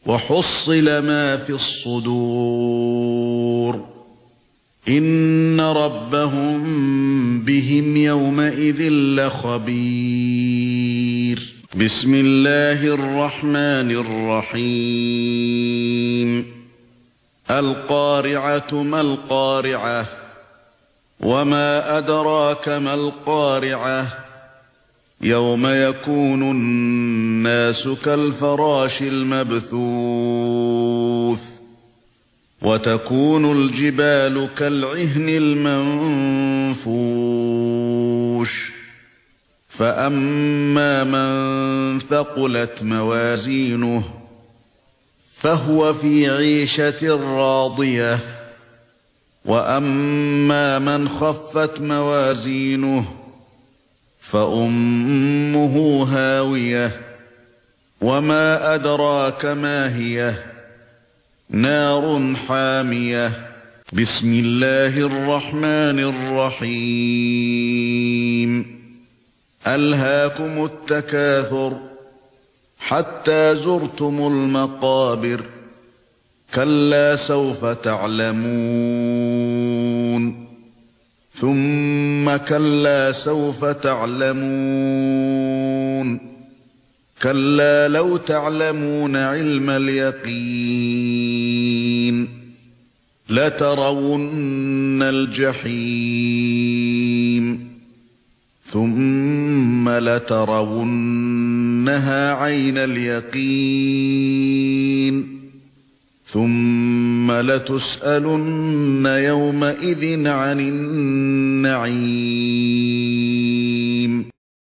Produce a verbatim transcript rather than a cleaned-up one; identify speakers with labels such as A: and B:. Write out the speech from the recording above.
A: وحصل ما في الصدور إن ربهم بهم يومئذ لخبير. بسم الله الرحمن الرحيم. القارعة ما القارعة وما أدراك ما القارعة يوم يكون الناس كالفراش المبثوث وتكون الجبال كالعهن المنفوش فأما من ثقلت موازينه فهو في عيشة راضية وأما من خفت موازينه فأمه هاوية وما أدراك ما هي نار حامية. بسم الله الرحمن الرحيم. ألهاكم التكاثر حتى زرتم المقابر كلا سوف تعلمون ثم كلا سوف تعلمون كلا لو تعلمون علم اليقين لترون الجحيم ثم لترونها عين اليقين ثم لتسألن يومئذ عن النعيم.